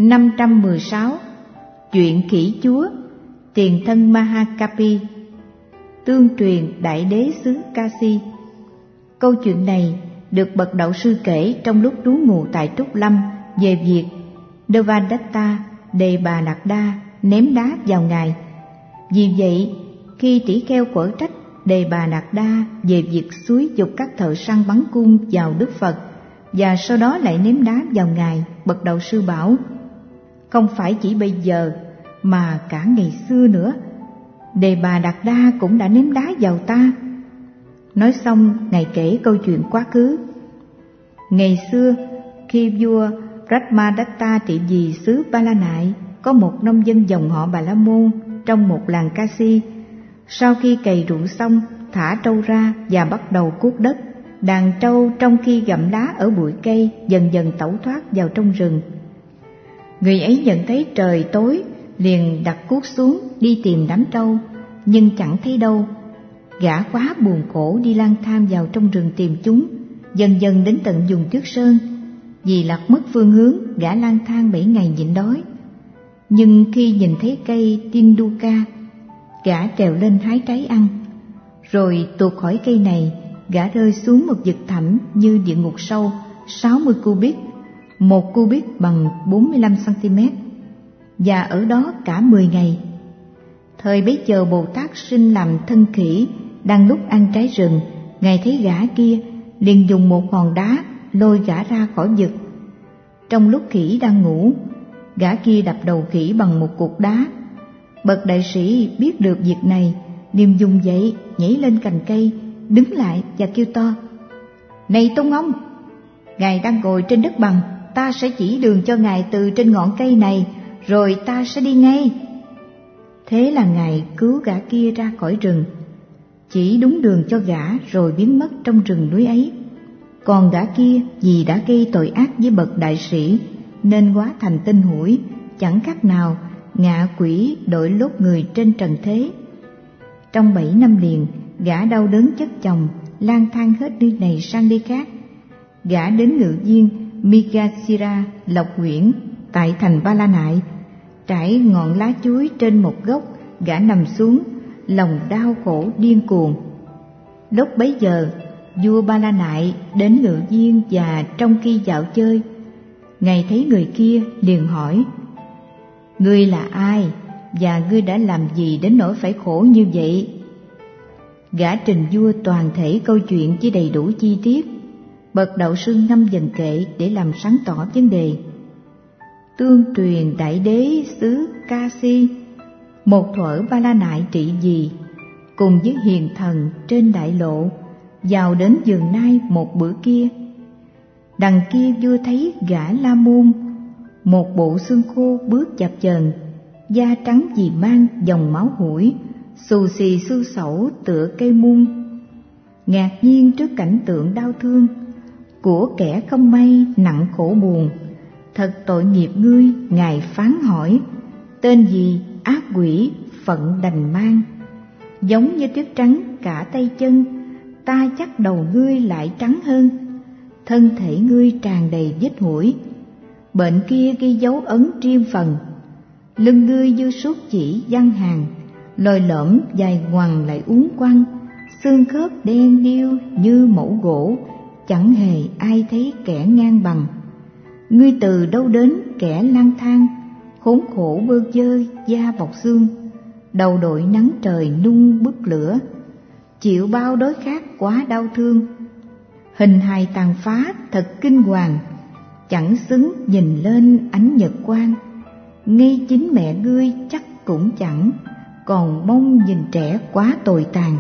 516. Chuyện khỉ chúa, tiền thân Mahakapi, tương truyền đại đế xứ Kasi. Câu chuyện này được bậc đạo sư kể trong lúc trú ngụ tại Trúc Lâm về việc Devadatta Đề Bà Đạt Đa ném đá vào ngài. Vì vậy, khi tỷ kheo quở trách Đề Bà Đạt Đa về việc xúi giục các thợ săn bắn cung vào Đức Phật và sau đó lại ném đá vào ngài, bậc đạo sư bảo: không phải chỉ bây giờ mà cả ngày xưa nữa, Đề Bà Đạt Đa cũng đã ném đá vào ta. Nói xong, ngài kể câu chuyện quá khứ. Ngày xưa, khi vua Brahmadatta trị vì xứ Ba La Nại, có một nông dân dòng họ Bà La Môn trong một làng Kasi. Sau khi cày ruộng xong, thả trâu ra và bắt đầu cuốc đất. Đàn trâu trong khi gặm lá ở bụi cây dần dần tẩu thoát vào trong rừng. Người ấy nhận thấy trời tối, liền đặt cuốc xuống đi tìm đám trâu, nhưng chẳng thấy đâu. Gã quá buồn khổ đi lang thang vào trong rừng tìm chúng, dần dần đến tận vùng Tuyết Sơn. Vì lạc mất phương hướng, gã lang thang 7 ngày nhịn đói. Nhưng khi nhìn thấy cây Tinduka, gã trèo lên hái trái ăn. Rồi tuột khỏi cây này, gã rơi xuống một vực thẳm như địa ngục sâu 60 cubit, 1 cubit bằng 45 cm, và ở đó cả 10 ngày. Thời bấy giờ Bồ Tát sinh làm thân khỉ, đang lúc ăn trái rừng, ngài thấy gã kia, liền dùng một hòn đá lôi gã ra khỏi vực. Trong lúc khỉ đang ngủ, gã kia đập đầu khỉ bằng một cục đá. Bậc đại sĩ biết được việc này, liền dùng dậy nhảy lên cành cây, đứng lại và kêu to: này Tôn ông, ngài đang ngồi trên đất bằng, ta sẽ chỉ đường cho ngài từ trên ngọn cây này, rồi ta sẽ đi ngay. Thế là ngài cứu gã kia ra khỏi rừng, chỉ đúng đường cho gã rồi biến mất trong rừng núi ấy. Còn gã kia vì đã gây tội ác với bậc đại sĩ nên hóa thành tinh hủi, chẳng khác nào ngạ quỷ đội lốt người trên trần thế. Trong 7 năm liền, gã đau đớn chất chồng, lang thang hết nơi này sang nơi khác. Gã đến ngự viên Migasira Lộc Uyển tại thành Ba La Nại. Trải ngọn lá chuối trên một gốc, gã nằm xuống, lòng đau khổ điên cuồng. Lúc bấy giờ, vua Ba La Nại đến ngự viên, và trong khi dạo chơi, ngài thấy người kia liền hỏi: ngươi là ai và ngươi đã làm gì đến nỗi phải khổ như vậy? Gã trình vua toàn thể câu chuyện với đầy đủ chi tiết. Bậc đạo sư ngâm dần kệ để làm sáng tỏ vấn đề. Tương truyền đại đế xứ Kasi, một thuở Ba La Nại trị vì, cùng với hiền thần trên đại lộ, vào đến vườn nai một bữa kia. Đằng kia vua thấy gã La Môn, một bộ xương khô bước chập chờn, da trắng vì mang dòng máu hủi, xù xì xư xẩu tựa cây muôn. Ngạc nhiên trước cảnh tượng đau thương của kẻ không may nặng khổ buồn. Thật tội nghiệp ngươi, ngài phán hỏi: tên gì ác quỷ phận đành mang? Giống như tuyết trắng cả tay chân, ta chắc đầu ngươi lại trắng hơn. Thân thể ngươi tràn đầy vết hủi, bệnh kia ghi dấu ấn riêng phần. Lưng ngươi như suốt chỉ văn hàng, lồi lõm dài ngoằng lại uốn quăng. Xương khớp đen điêu như mẫu gỗ, chẳng hề ai thấy kẻ ngang bằng. Ngươi từ đâu đến kẻ lang thang, khốn khổ bơ vơ da bọc xương, đầu đội nắng trời nung bức lửa, chịu bao đói khát quá đau thương. Hình hài tàn phá thật kinh hoàng, chẳng xứng nhìn lên ánh nhật quang. Ngay chính mẹ ngươi chắc cũng chẳng, còn mong nhìn trẻ quá tồi tàn.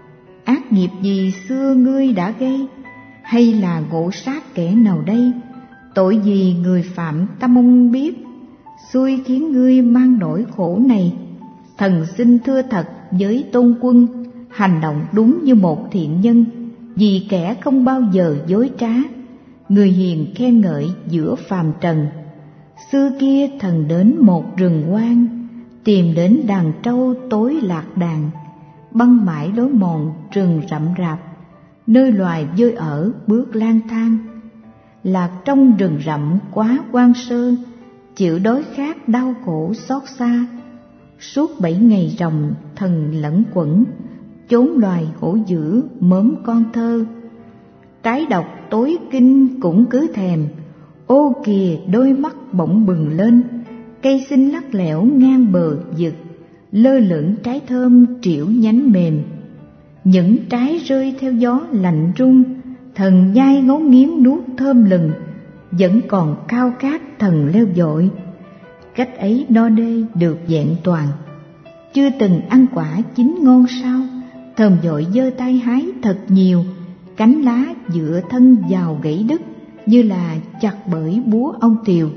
Ác nghiệp gì xưa ngươi đã gây, hay là ngộ sát kẻ nào đây? Tội gì người phạm ta mong biết, xui khiến ngươi mang nỗi khổ này. Thần xin thưa thật với Tôn Quân, hành động đúng như một thiện nhân, vì kẻ không bao giờ dối trá, người hiền khen ngợi giữa phàm trần. Xưa kia thần đến một rừng hoang, tìm đến đàn trâu tối lạc đàn, băng mãi lối mòn rừng rậm rạp, nơi loài dơi ở bước lang thang. Lạc trong rừng rậm quá hoang sơ, chịu đói khát đau khổ xót xa. Suốt 7 ngày ròng thần lẫn quẩn, chốn loài hổ dữ mớm con thơ. Trái độc tối kinh cũng cứ thèm, ô kìa đôi mắt bỗng bừng lên. Cây xinh lắc lẻo ngang bờ vực, lơ lửng trái thơm trĩu nhánh mềm. Những trái rơi theo gió lạnh rung, thần nhai ngấu nghiến nuốt thơm lừng. Vẫn còn khao khát thần leo dội, cách ấy no nê được vẹn toàn. Chưa từng ăn quả chín ngon sao, thơm dội giơ tay hái thật nhiều. Cánh lá dựa thân vào gãy đứt, như là chặt bởi búa ông tiều.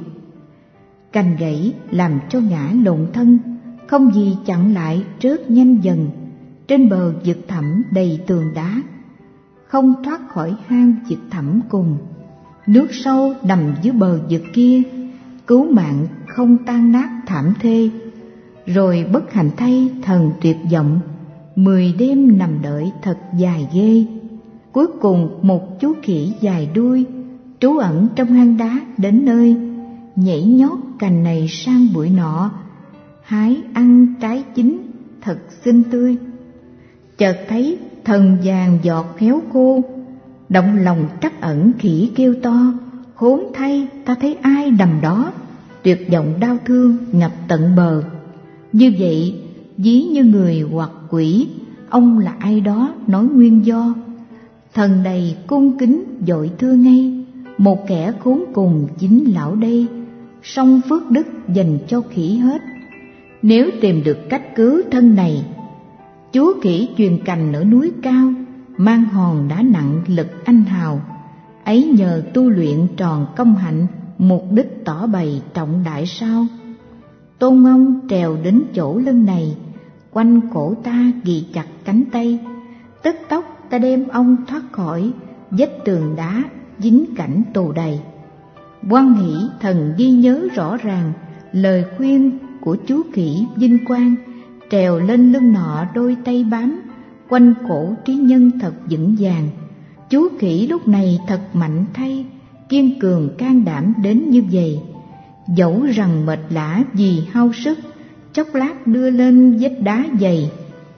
Cành gãy làm cho ngã lộn thân, không gì chặn lại rớt nhanh dần. Trên bờ vực thẳm đầy tường đá, không thoát khỏi hang vực thẳm cùng. Nước sâu nằm dưới bờ vực kia, cứu mạng không tan nát thảm thê. Rồi bất hạnh thay thần tuyệt vọng, 10 đêm nằm đợi thật dài ghê. Cuối cùng một chú khỉ dài đuôi, trú ẩn trong hang đá đến nơi, nhảy nhót cành này sang bụi nọ, hái ăn trái chín thật xinh tươi. Chợt thấy thần vàng giọt héo khô, động lòng trắc ẩn khỉ kêu to, khốn thay ta thấy ai nằm đó. Tuyệt vọng đau thương ngập tận bờ. Như vậy ví như người hoặc quỷ, ông là ai đó nói nguyên do. Thần đầy cung kính vội thưa ngay, một kẻ khốn cùng chính lão đây, song phước đức dành cho khỉ hết. Nếu tìm được cách cứu thân này, chúa khỉ truyền cành ở núi cao, mang hòn đá nặng lực anh hào. Ấy nhờ tu luyện tròn công hạnh, mục đích tỏ bày trọng đại sao. Tôn ông trèo đến chỗ lưng này, quanh cổ ta ghi chặt cánh tay. Tức tốc ta đem ông thoát khỏi vách tường đá dính cảnh tù đầy. Hoan hỷ thần ghi nhớ rõ ràng lời khuyên của chú khỉ vinh quang, trèo lên lưng nọ đôi tay bám, quanh cổ trí nhân thật vững vàng. Chú khỉ lúc này thật mạnh thay, kiên cường can đảm đến như vậy. Dẫu rằng mệt lả vì hao sức, chốc lát đưa lên vách đá dày.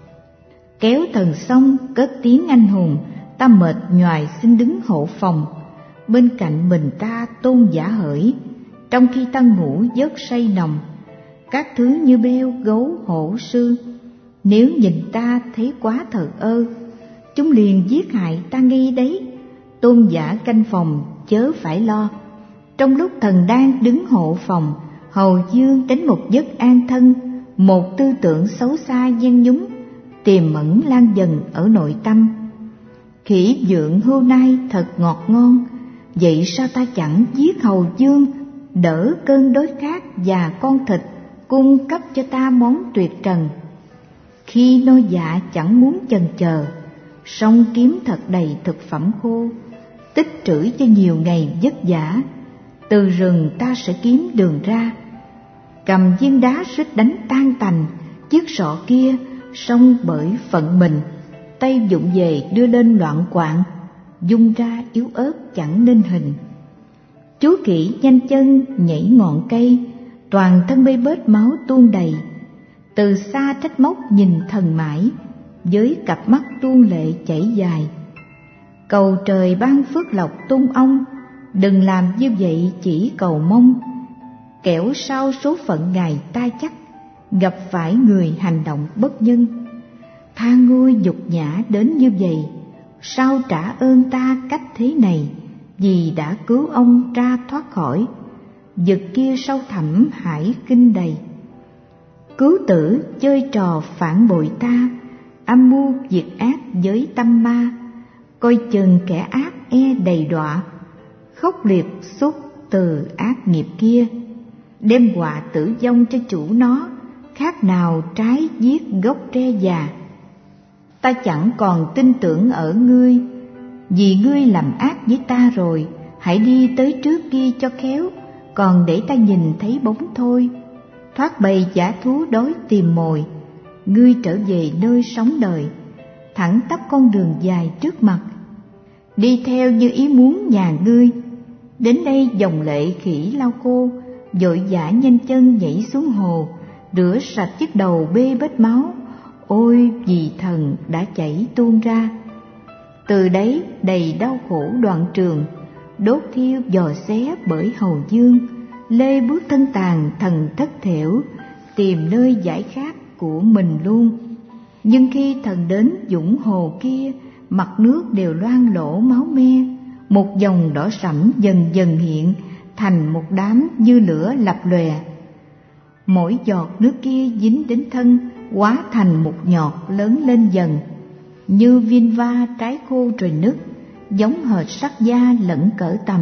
Kéo thần xong cất tiếng anh hùng, ta mệt nhoài xin đứng hộ phòng. Bên cạnh mình ta Tôn Giả Hởi, trong khi ta ngủ giấc say nồng. Các thứ như beo, gấu, hổ, sư, nếu nhìn ta thấy quá thờ ơ, chúng liền giết hại ta ngay đấy. Tôn giả canh phòng chớ phải lo. Trong lúc thần đang đứng hộ phòng, hầu dương đến một giấc an thân, một tư tưởng xấu xa gian nhúng tiềm ẩn lan dần ở nội tâm. Khỉ dượng hưu nai thật ngọt ngon, vậy sao ta chẳng giết hầu dương, đỡ cơn đói khát và con thịt, cung cấp cho ta món tuyệt trần. Khi no dạ chẳng muốn chần chờ, song kiếm thật đầy thực phẩm khô, tích trữ cho nhiều ngày vất vả. Từ rừng ta sẽ kiếm đường ra, cầm viên đá suýt đánh tan tành chiếc sọ kia, song bởi phận mình, tay vụng về đưa lên loạn quạng, dung ra yếu ớt chẳng nên hình. Chú khỉ nhanh chân nhảy ngọn cây, toàn thân bê bết máu tuôn đầy. Từ xa trách móc nhìn thần mãi, với cặp mắt tuôn lệ chảy dài. Cầu trời ban phước lộc tung ông, đừng làm như vậy chỉ cầu mong. Kẻo sau số phận ngài ta chắc, gặp phải người hành động bất nhân. Tha ngôi nhục nhã đến như vậy, sao trả ơn ta cách thế này, vì đã cứu ông ra thoát khỏi vực kia sâu thẳm hải kinh đầy. Cứu tử chơi trò phản bội ta, âm mưu diệt ác với tâm ma, coi chừng kẻ ác e đầy đọa, khốc liệt xuất từ ác nghiệp kia, đem họa tử vong cho chủ nó, khác nào trái giết gốc tre già. Ta chẳng còn tin tưởng ở ngươi, vì ngươi làm ác với ta rồi, hãy đi tới trước kia cho khéo, còn để ta nhìn thấy bóng thôi. Thoát bầy dã thú đói tìm mồi, ngươi trở về nơi sống đời, thẳng tắp con đường dài trước mặt, đi theo như ý muốn nhà ngươi. Đến đây dòng lệ khỉ lau khô, vội vã nhanh chân nhảy xuống hồ, rửa sạch chiếc đầu bê bết máu. Ôi vì thần đã chảy tuôn ra. Từ đấy đầy đau khổ đoạn trường, đốt thiêu dò xé bởi hầu dương. Lê bước thân tàn thần thất thểu, tìm nơi giải khát của mình luôn. Nhưng khi thần đến dũng hồ kia, mặt nước đều loang lổ máu me. Một dòng đỏ sẫm dần dần hiện thành một đám như lửa lập lòe. Mỗi giọt nước kia dính đến thân, hóa thành một nhọt lớn lên dần, như viên va trái khô rồi nứt, giống hệt sắt da lẫn cỡ tầm.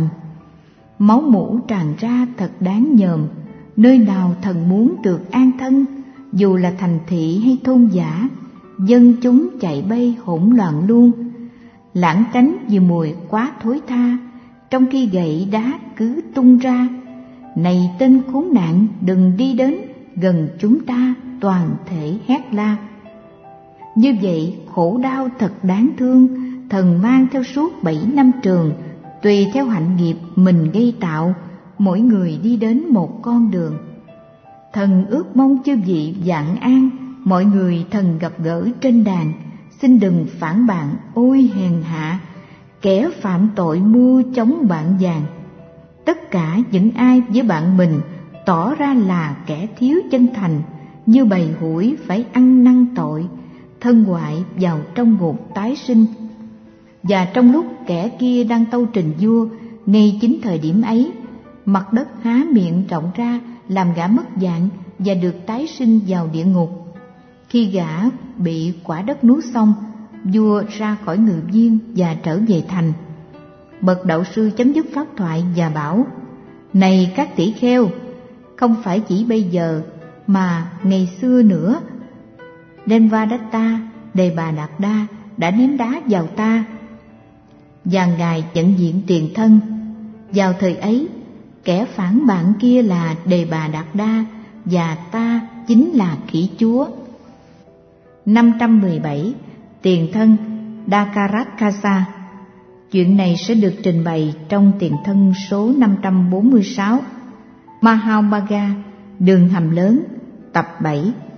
Máu mủ tràn ra thật đáng nhờm. Nơi nào thần muốn được an thân, dù là thành thị hay thôn dã, dân chúng chạy bay hỗn loạn luôn, lãng tránh vì mùi quá thối tha, trong khi gậy đá cứ tung ra. Này tên khốn nạn, đừng đi đến gần chúng ta, toàn thể hét la. Như vậy khổ đau thật đáng thương, thần mang theo suốt 7 năm trường, tùy theo hạnh nghiệp mình gây tạo, mỗi người đi đến một con đường. Thần ước mong chư vị vạn an, mọi người thần gặp gỡ trên đàn, xin đừng phản bạn, ôi hèn hạ, kẻ phạm tội mua chống bạn vàng. Tất cả những ai với bạn mình tỏ ra là kẻ thiếu chân thành, như bầy hủi phải ăn năn tội, thân hoại vào trong ngục tái sinh. Và trong lúc kẻ kia đang tâu trình vua, ngay chính thời điểm ấy, mặt đất há miệng rộng ra làm gã mất dạng và được tái sinh vào địa ngục. Khi gã bị quả đất nuốt xong, vua ra khỏi ngự viên và trở về thành. Bậc đạo sư chấm dứt pháp thoại và bảo: Này các tỷ kheo, không phải chỉ bây giờ mà ngày xưa nữa, Devadatta, Đề Bà Đạt Đa đã ném đá vào ta, và ngài nhận diện tiền thân. Vào thời ấy, kẻ phản bạn kia là Đề Bà Đạt Đa, và ta chính là khỉ chúa. 517. Tiền thân Dakarakasa. Chuyện này sẽ được trình bày trong tiền thân số 546. Mahabhaga, đường hầm lớn, tập 7.